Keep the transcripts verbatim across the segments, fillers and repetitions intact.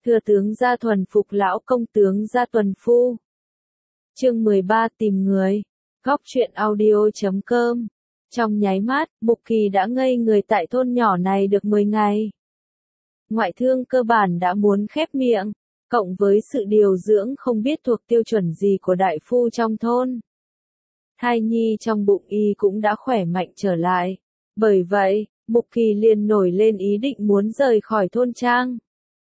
Thừa tướng gia thuần phục lão công tướng gia tuần phu. Chương mười ba tìm người. Góc truyện audio chấm com. Trong nháy mắt, Mục Kỳ đã ngây người tại thôn nhỏ này được mười ngày. Ngoại thương cơ bản đã muốn khép miệng, cộng với sự điều dưỡng không biết thuộc tiêu chuẩn gì của đại phu trong thôn. Thai nhi trong bụng y cũng đã khỏe mạnh trở lại. Bởi vậy, Mục Kỳ liền nổi lên ý định muốn rời khỏi thôn trang.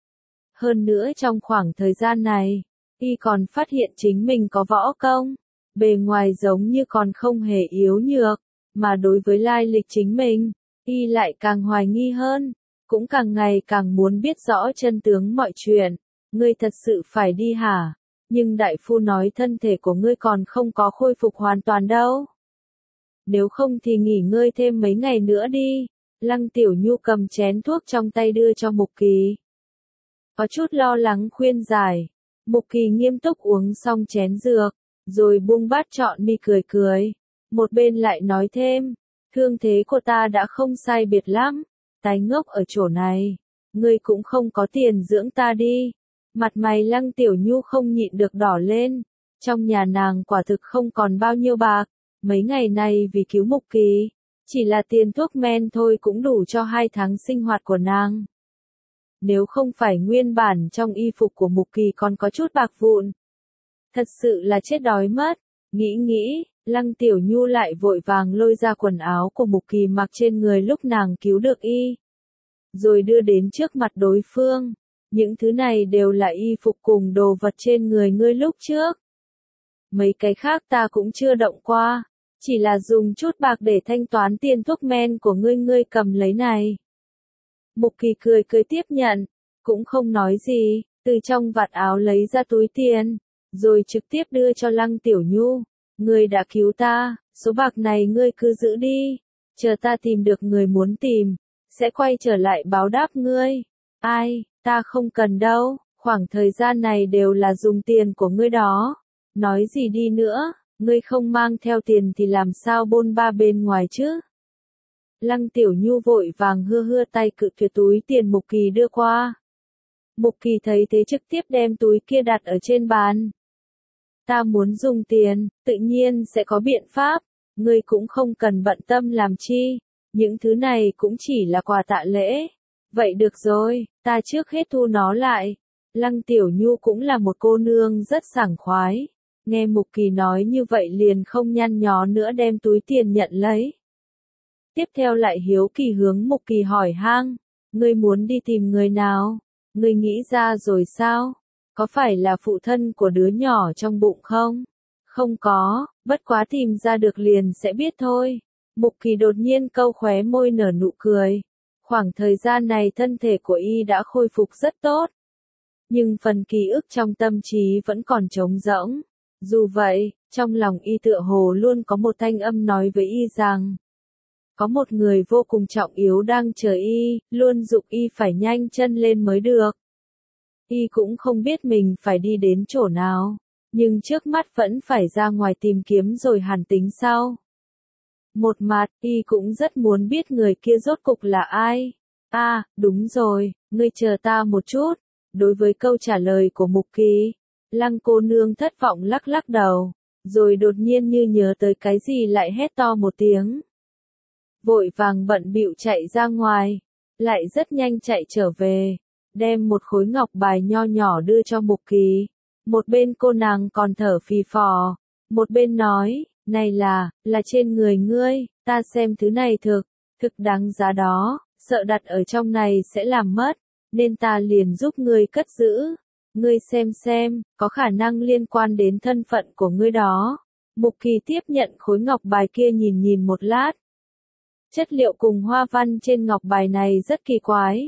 Hơn nữa trong khoảng thời gian này, y còn phát hiện chính mình có võ công, bề ngoài giống như còn không hề yếu nhược, mà đối với lai lịch chính mình, y lại càng hoài nghi hơn, cũng càng ngày càng muốn biết rõ chân tướng mọi chuyện. Ngươi thật sự phải đi hả? Nhưng đại phu nói thân thể của ngươi còn không có khôi phục hoàn toàn đâu. Nếu không thì nghỉ ngơi thêm mấy ngày nữa đi. Lăng Tiểu Nhu cầm chén thuốc trong tay đưa cho Mục Kỳ. Có chút lo lắng khuyên giải. Mục Kỳ nghiêm túc uống xong chén dược, rồi buông bát trọn mi cười cười. Một bên lại nói thêm, thương thế của ta đã không sai biệt lắm, tái ngốc ở chỗ này, ngươi cũng không có tiền dưỡng ta đi. Mặt mày Lăng Tiểu Nhu không nhịn được đỏ lên, trong nhà nàng quả thực không còn bao nhiêu bạc, mấy ngày này vì cứu Mục Kỳ, chỉ là tiền thuốc men thôi cũng đủ cho hai tháng sinh hoạt của nàng. Nếu không phải nguyên bản trong y phục của Mục Kỳ còn có chút bạc vụn, thật sự là chết đói mất. Nghĩ nghĩ, Lăng Tiểu Nhu lại vội vàng lôi ra quần áo của Mục Kỳ mặc trên người lúc nàng cứu được y, rồi đưa đến trước mặt đối phương. Những thứ này đều là y phục cùng đồ vật trên người ngươi lúc trước. Mấy cái khác ta cũng chưa động qua, chỉ là dùng chút bạc để thanh toán tiền thuốc men của ngươi, ngươi cầm lấy này. Mục Kỳ cười cười tiếp nhận, cũng không nói gì, từ trong vạt áo lấy ra túi tiền, rồi trực tiếp đưa cho Lăng Tiểu Nhu. Ngươi đã cứu ta, số bạc này ngươi cứ giữ đi, chờ ta tìm được người muốn tìm, sẽ quay trở lại báo đáp ngươi. Ai, ta không cần đâu, khoảng thời gian này đều là dùng tiền của ngươi đó. Nói gì đi nữa, ngươi không mang theo tiền thì làm sao bôn ba bên ngoài chứ? Lăng Tiểu Nhu vội vàng hưa hưa tay cự tuyệt túi tiền Mục Kỳ đưa qua. Mục Kỳ thấy thế trực tiếp đem túi kia đặt ở trên bàn. Ta muốn dùng tiền, tự nhiên sẽ có biện pháp, ngươi cũng không cần bận tâm làm chi, những thứ này cũng chỉ là quà tạ lễ. Vậy được rồi, ta trước hết thu nó lại. Lăng Tiểu Nhu cũng là một cô nương rất sảng khoái. Nghe Mục Kỳ nói như vậy liền không nhăn nhó nữa đem túi tiền nhận lấy. Tiếp theo lại hiếu kỳ hướng Mục Kỳ hỏi hang, ngươi muốn đi tìm người nào? Ngươi nghĩ ra rồi sao? Có phải là phụ thân của đứa nhỏ trong bụng không? Không có, bất quá tìm ra được liền sẽ biết thôi. Mục Kỳ đột nhiên câu khóe môi nở nụ cười. Khoảng thời gian này thân thể của y đã khôi phục rất tốt. Nhưng phần ký ức trong tâm trí vẫn còn trống rỗng. Dù vậy, trong lòng y tựa hồ luôn có một thanh âm nói với y rằng, có một người vô cùng trọng yếu đang chờ y, luôn giục y phải nhanh chân lên mới được. Y cũng không biết mình phải đi đến chỗ nào, nhưng trước mắt vẫn phải ra ngoài tìm kiếm rồi hẳn tính sau. Một mặt, y cũng rất muốn biết người kia rốt cục là ai. À, đúng rồi, ngươi chờ ta một chút. Đối với câu trả lời của Mục Kỳ, Lăng cô nương thất vọng lắc lắc đầu, rồi đột nhiên như nhớ tới cái gì lại hét to một tiếng. Vội vàng bận bịu chạy ra ngoài, lại rất nhanh chạy trở về, đem một khối ngọc bài nho nhỏ đưa cho Mục Kỳ. Một bên cô nàng còn thở phì phò, một bên nói, này là, là trên người ngươi, ta xem thứ này thực, thực đáng giá đó, sợ đặt ở trong này sẽ làm mất, nên ta liền giúp ngươi cất giữ. Ngươi xem xem, có khả năng liên quan đến thân phận của ngươi đó. Mục Kỳ tiếp nhận khối ngọc bài kia nhìn nhìn một lát. Chất liệu cùng hoa văn trên ngọc bài này rất kỳ quái.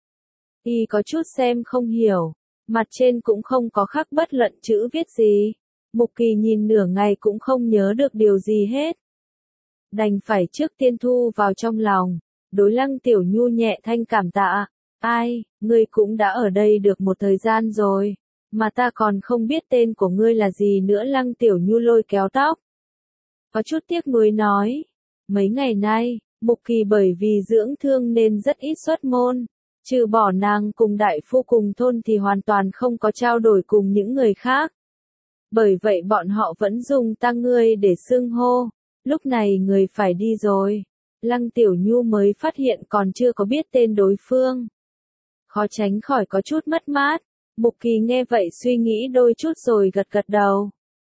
Y có chút xem không hiểu, mặt trên cũng không có khắc bất luận chữ viết gì. Mục Kỳ nhìn nửa ngày cũng không nhớ được điều gì hết. Đành phải trước tiên thu vào trong lòng, đối Lăng Tiểu Nhu nhẹ thanh cảm tạ. Ai, ngươi cũng đã ở đây được một thời gian rồi, mà ta còn không biết tên của ngươi là gì nữa. Lăng Tiểu Nhu lôi kéo tóc, có chút tiếc nuối nói, mấy ngày nay, Mục Kỳ bởi vì dưỡng thương nên rất ít xuất môn, Trừ bỏ nàng cùng đại phu cùng thôn thì hoàn toàn không có trao đổi cùng những người khác. Bởi vậy bọn họ vẫn dùng ta ngươi để xưng hô. Lúc này người phải đi rồi. Lăng Tiểu Nhu mới phát hiện còn chưa có biết tên đối phương. Khó tránh khỏi có chút mất mát. Mục Kỳ nghe vậy suy nghĩ đôi chút rồi gật gật đầu.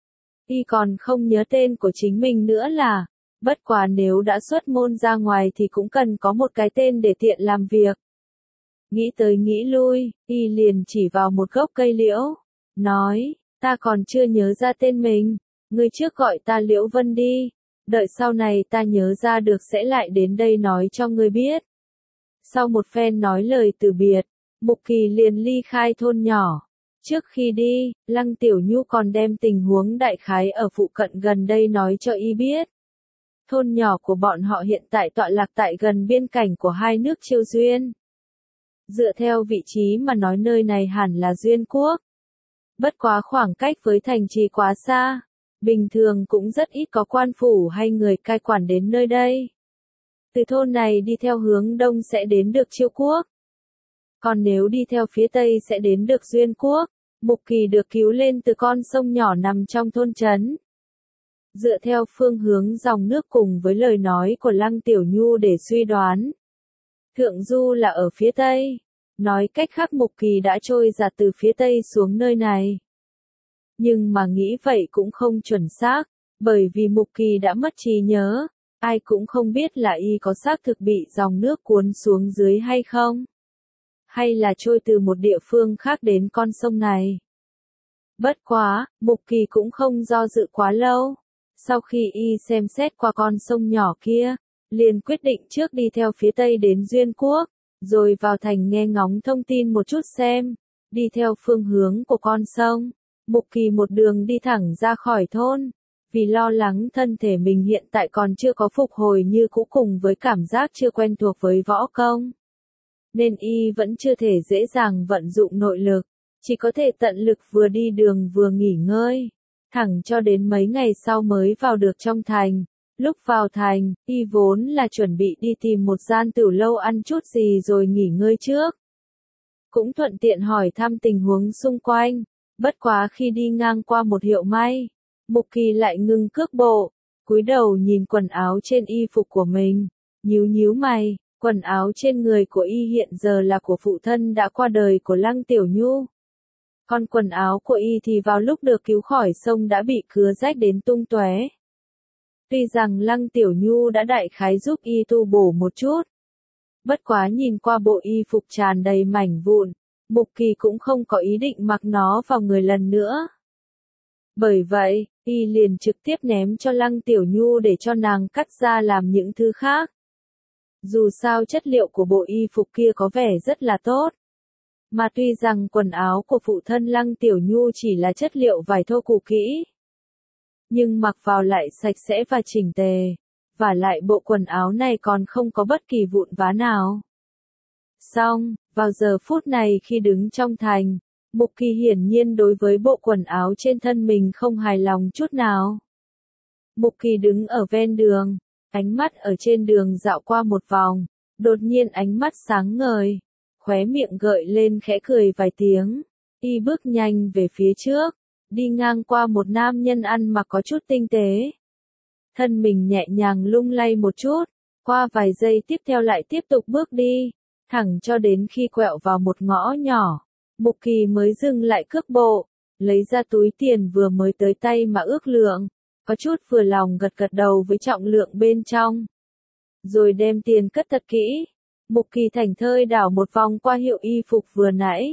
Y còn không nhớ tên của chính mình nữa là, bất quá nếu đã xuất môn ra ngoài thì cũng cần có một cái tên để tiện làm việc. Nghĩ tới nghĩ lui, Y liền chỉ vào một gốc cây liễu, nói, ta còn chưa nhớ ra tên mình, ngươi trước gọi ta Liễu Vân đi, đợi sau này ta nhớ ra được sẽ lại đến đây nói cho ngươi biết. Sau một phen nói lời từ biệt, Mục Kỳ liền ly khai thôn nhỏ. Trước khi đi, Lăng Tiểu Nhu còn đem tình huống đại khái ở phụ cận gần đây nói cho Y biết. Thôn nhỏ của bọn họ hiện tại tọa lạc tại gần biên cảnh của hai nước Triều Duyên. Dựa theo vị trí mà nói nơi này hẳn là Duyên Quốc. Bất quá khoảng cách với thành trì quá xa, bình thường cũng rất ít có quan phủ hay người cai quản đến nơi đây. Từ thôn này đi theo hướng đông sẽ đến được Chiêu Quốc. Còn nếu đi theo phía tây sẽ đến được Duyên Quốc. Mục Kỳ được cứu lên từ con sông nhỏ nằm trong thôn trấn. Dựa theo phương hướng dòng nước cùng với lời nói của Lăng Tiểu Nhu để suy đoán. Thượng Du là ở phía tây. Nói cách khác Mục Kỳ đã trôi giạt từ phía tây xuống nơi này. Nhưng mà nghĩ vậy cũng không chuẩn xác, bởi vì Mục Kỳ đã mất trí nhớ. Ai cũng không biết là Y có xác thực bị dòng nước cuốn xuống dưới hay không. Hay là trôi từ một địa phương khác đến con sông này. Bất quá, Mục Kỳ cũng không do dự quá lâu. Sau khi Y xem xét qua con sông nhỏ kia, liền quyết định trước đi theo phía tây đến Duyên Quốc, rồi vào thành nghe ngóng thông tin một chút xem, đi theo phương hướng của con sông. Mục Kỳ một đường đi thẳng ra khỏi thôn, vì lo lắng thân thể mình hiện tại còn chưa có phục hồi như cũ cùng với cảm giác chưa quen thuộc với võ công. Nên Y vẫn chưa thể dễ dàng vận dụng nội lực, chỉ có thể tận lực vừa đi đường vừa nghỉ ngơi, thẳng cho đến mấy ngày sau mới vào được trong thành. Lúc vào thành, Y vốn là chuẩn bị đi tìm một gian tửu lâu ăn chút gì rồi nghỉ ngơi trước. Cũng thuận tiện hỏi thăm tình huống xung quanh, bất quá khi đi ngang qua một hiệu may, Mục Kỳ lại ngừng cước bộ, cúi đầu nhìn quần áo trên y phục của mình, nhíu nhíu mày. Quần áo trên người của Y hiện giờ là của phụ thân đã qua đời của Lăng Tiểu Nhu. Còn quần áo của Y thì vào lúc được cứu khỏi sông đã bị cứa rách đến tung tóe. Tuy rằng Lăng Tiểu Nhu đã đại khái giúp Y tu bổ một chút. Bất quá nhìn qua bộ y phục tràn đầy mảnh vụn, Mục Kỳ cũng không có ý định mặc nó vào người lần nữa. Bởi vậy, Y liền trực tiếp ném cho Lăng Tiểu Nhu để cho nàng cắt ra làm những thứ khác. Dù sao chất liệu của bộ y phục kia có vẻ rất là tốt. Mà tuy rằng quần áo của phụ thân Lăng Tiểu Nhu chỉ là chất liệu vải thô cũ kỹ, nhưng mặc vào lại sạch sẽ và chỉnh tề, và lại bộ quần áo này còn không có bất kỳ vụn vá nào. Xong, vào giờ phút này khi đứng trong thành, Mục Kỳ hiển nhiên đối với bộ quần áo trên thân mình không hài lòng chút nào. Mục Kỳ đứng ở ven đường, ánh mắt ở trên đường dạo qua một vòng, đột nhiên ánh mắt sáng ngời, khóe miệng gợi lên khẽ cười vài tiếng, Y bước nhanh về phía trước, đi ngang qua một nam nhân ăn mặc có chút tinh tế. Thân mình nhẹ nhàng lung lay một chút, qua vài giây tiếp theo lại tiếp tục bước đi, thẳng cho đến khi quẹo vào một ngõ nhỏ, Mục Kỳ mới dừng lại cước bộ, lấy ra túi tiền vừa mới tới tay mà ước lượng. Có chút vừa lòng gật gật đầu với trọng lượng bên trong. Rồi đem tiền cất thật kỹ. Mục Kỳ thảnh thơi đảo một vòng qua hiệu y phục vừa nãy.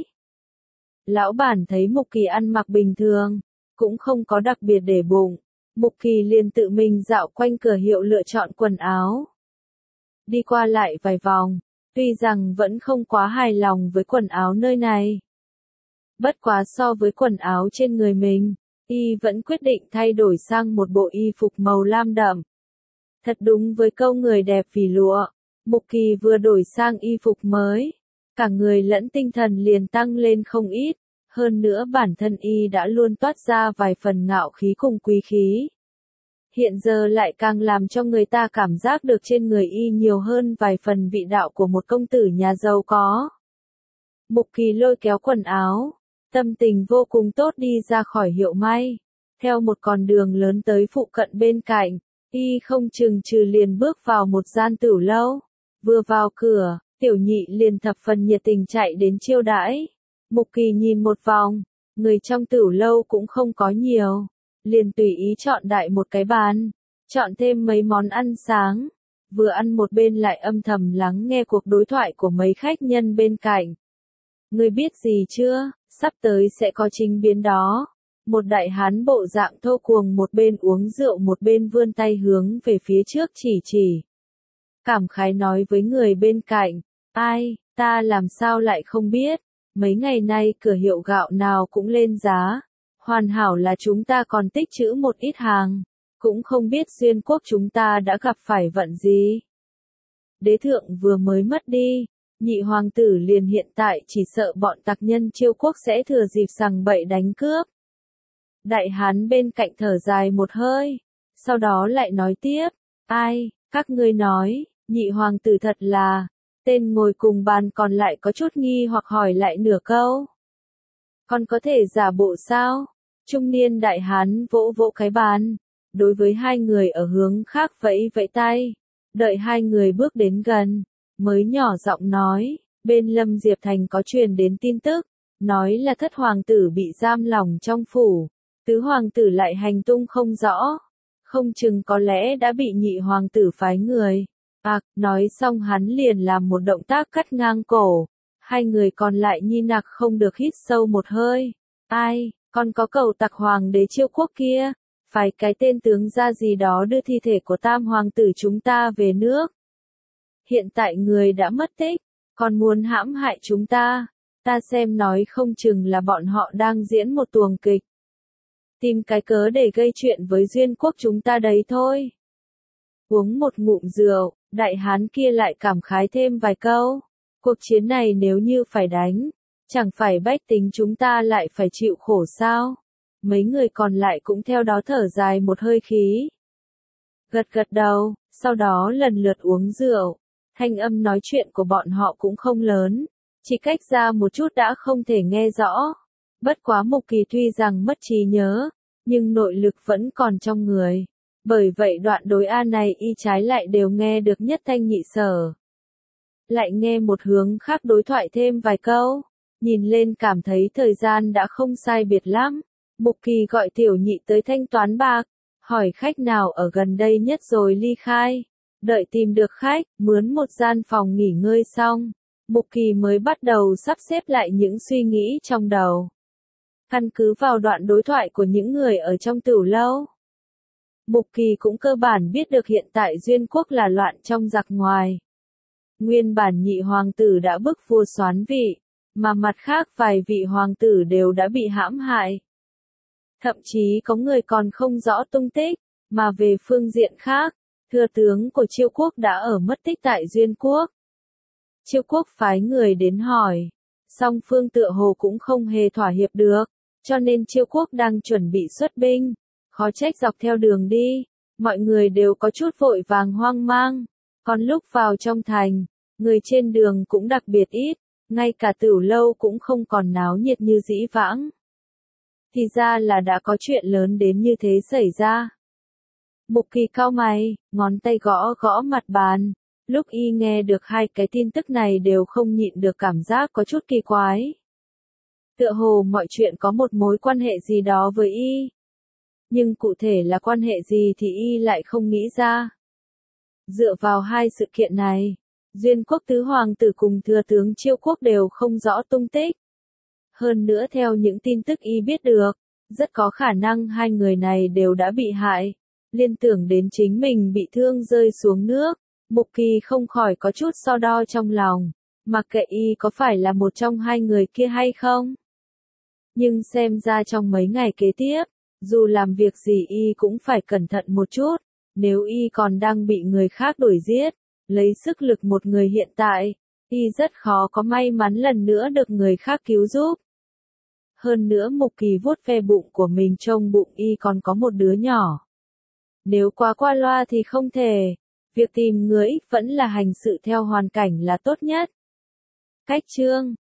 Lão bản thấy Mục Kỳ ăn mặc bình thường, cũng không có đặc biệt để bụng. Mục Kỳ liền tự mình dạo quanh cửa hiệu lựa chọn quần áo. Đi qua lại vài vòng, tuy rằng vẫn không quá hài lòng với quần áo nơi này. Bất quá so với quần áo trên người mình, Y vẫn quyết định thay đổi sang một bộ y phục màu lam đậm. Thật đúng với câu người đẹp vì lụa, Mục Kỳ vừa đổi sang y phục mới, cả người lẫn tinh thần liền tăng lên không ít, hơn nữa bản thân Y đã luôn toát ra vài phần ngạo khí cùng quý khí. Hiện giờ lại càng làm cho người ta cảm giác được trên người Y nhiều hơn vài phần vị đạo của một công tử nhà giàu có. Mục Kỳ lôi kéo quần áo, tâm tình vô cùng tốt đi ra khỏi hiệu may, theo một con đường lớn tới phụ cận bên cạnh, y không chừng chừ liền bước vào một gian tửu lâu. Vừa vào cửa, Tiểu Nhị liền thập phần nhiệt tình chạy đến chiêu đãi. Mục Kỳ nhìn một vòng, người trong tửu lâu cũng không có nhiều, liền tùy ý chọn đại một cái bàn, chọn thêm mấy món ăn sáng, vừa ăn một bên lại âm thầm lắng nghe cuộc đối thoại của mấy khách nhân bên cạnh. Ngươi biết gì chưa, sắp tới sẽ có chính biến đó. Một đại hán bộ dạng thô cuồng một bên uống rượu một bên vươn tay hướng về phía trước chỉ chỉ. Cảm khái nói với người bên cạnh, ai, ta làm sao lại không biết, mấy ngày nay cửa hiệu gạo nào cũng lên giá, hoàn hảo là chúng ta còn tích trữ một ít hàng, cũng không biết Duyên Quốc chúng ta đã gặp phải vận gì. Đế thượng vừa mới mất đi, nhị hoàng tử liền hiện tại chỉ sợ bọn tặc nhân Chiêu Quốc sẽ thừa dịp sằng bậy đánh cướp. Đại hán bên cạnh thở dài một hơi, sau đó lại nói tiếp, ai, các ngươi nói, nhị hoàng tử thật là, tên ngồi cùng bàn còn lại có chút nghi hoặc hỏi lại nửa câu. Còn có thể giả bộ sao? Trung niên đại hán vỗ vỗ cái bàn, đối với hai người ở hướng khác vẫy vẫy tay, đợi hai người bước đến gần, mới nhỏ giọng nói, bên Lâm Diệp Thành có truyền đến tin tức, nói là thất hoàng tử bị giam lỏng trong phủ, tứ hoàng tử lại hành tung không rõ, không chừng có lẽ đã bị nhị hoàng tử phái người. À, nói xong hắn liền làm một động tác cắt ngang cổ, hai người còn lại nhi nặc không được hít sâu một hơi. Ai, còn có cầu tặc hoàng đế Chiêu Quốc kia, phải cái tên tướng ra gì đó đưa thi thể của tam hoàng tử chúng ta về nước. Hiện tại người đã mất tích, còn muốn hãm hại chúng ta, ta xem nói không chừng là bọn họ đang diễn một tuồng kịch. Tìm cái cớ để gây chuyện với Duyên Quốc chúng ta đấy thôi. Uống một ngụm rượu, đại hán kia lại cảm khái thêm vài câu. Cuộc chiến này nếu như phải đánh, chẳng phải bách tính chúng ta lại phải chịu khổ sao? Mấy người còn lại cũng theo đó thở dài một hơi khí. Gật gật đầu, sau đó lần lượt uống rượu. Thanh âm nói chuyện của bọn họ cũng không lớn, chỉ cách ra một chút đã không thể nghe rõ. Bất quá Mục Kỳ tuy rằng mất trí nhớ, nhưng nội lực vẫn còn trong người. Bởi vậy đoạn đối A này y trái lại đều nghe được nhất thanh nhị sở. Lại nghe một hướng khác đối thoại thêm vài câu, nhìn lên cảm thấy thời gian đã không sai biệt lắm. Mục Kỳ gọi Tiểu Nhị tới thanh toán bạc, hỏi khách nào ở gần đây nhất rồi ly khai. Đợi tìm được khách, mướn một gian phòng nghỉ ngơi xong, Mục Kỳ mới bắt đầu sắp xếp lại những suy nghĩ trong đầu. Căn cứ vào đoạn đối thoại của những người ở trong tửu lâu, Mục Kỳ cũng cơ bản biết được hiện tại Duyên Quốc là loạn trong giặc ngoài. Nguyên bản nhị hoàng tử đã bức vua soán vị, mà mặt khác vài vị hoàng tử đều đã bị hãm hại. Thậm chí có người còn không rõ tung tích, mà về phương diện khác, thừa tướng của Chiêu Quốc đã ở mất tích tại Duyên Quốc. Chiêu Quốc phái người đến hỏi, song phương tựa hồ cũng không hề thỏa hiệp được, cho nên Chiêu Quốc đang chuẩn bị xuất binh. Khó trách dọc theo đường đi, mọi người đều có chút vội vàng hoang mang, còn lúc vào trong thành, người trên đường cũng đặc biệt ít, ngay cả tửu lâu cũng không còn náo nhiệt như dĩ vãng. Thì ra là đã có chuyện lớn đến như thế xảy ra. Mục Kỳ cau mày, ngón tay gõ gõ mặt bàn, lúc y nghe được hai cái tin tức này đều không nhịn được cảm giác có chút kỳ quái. Tựa hồ mọi chuyện có một mối quan hệ gì đó với y. Nhưng cụ thể là quan hệ gì thì y lại không nghĩ ra. Dựa vào hai sự kiện này, Duyên Quốc tứ hoàng tử cùng thừa tướng Chiêu Quốc đều không rõ tung tích. Hơn nữa theo những tin tức y biết được, rất có khả năng hai người này đều đã bị hại. Liên tưởng đến chính mình bị thương rơi xuống nước, Mục Kỳ không khỏi có chút so đo trong lòng, mặc kệ y có phải là một trong hai người kia hay không. Nhưng xem ra trong mấy ngày kế tiếp, dù làm việc gì y cũng phải cẩn thận một chút, nếu y còn đang bị người khác đuổi giết, lấy sức lực một người hiện tại, y rất khó có may mắn lần nữa được người khác cứu giúp. Hơn nữa Mục Kỳ vuốt ve bụng của mình trông bụng y còn có một đứa nhỏ. Nếu quá qua loa thì không thể, việc tìm người vẫn là hành sự theo hoàn cảnh là tốt nhất. Cách chương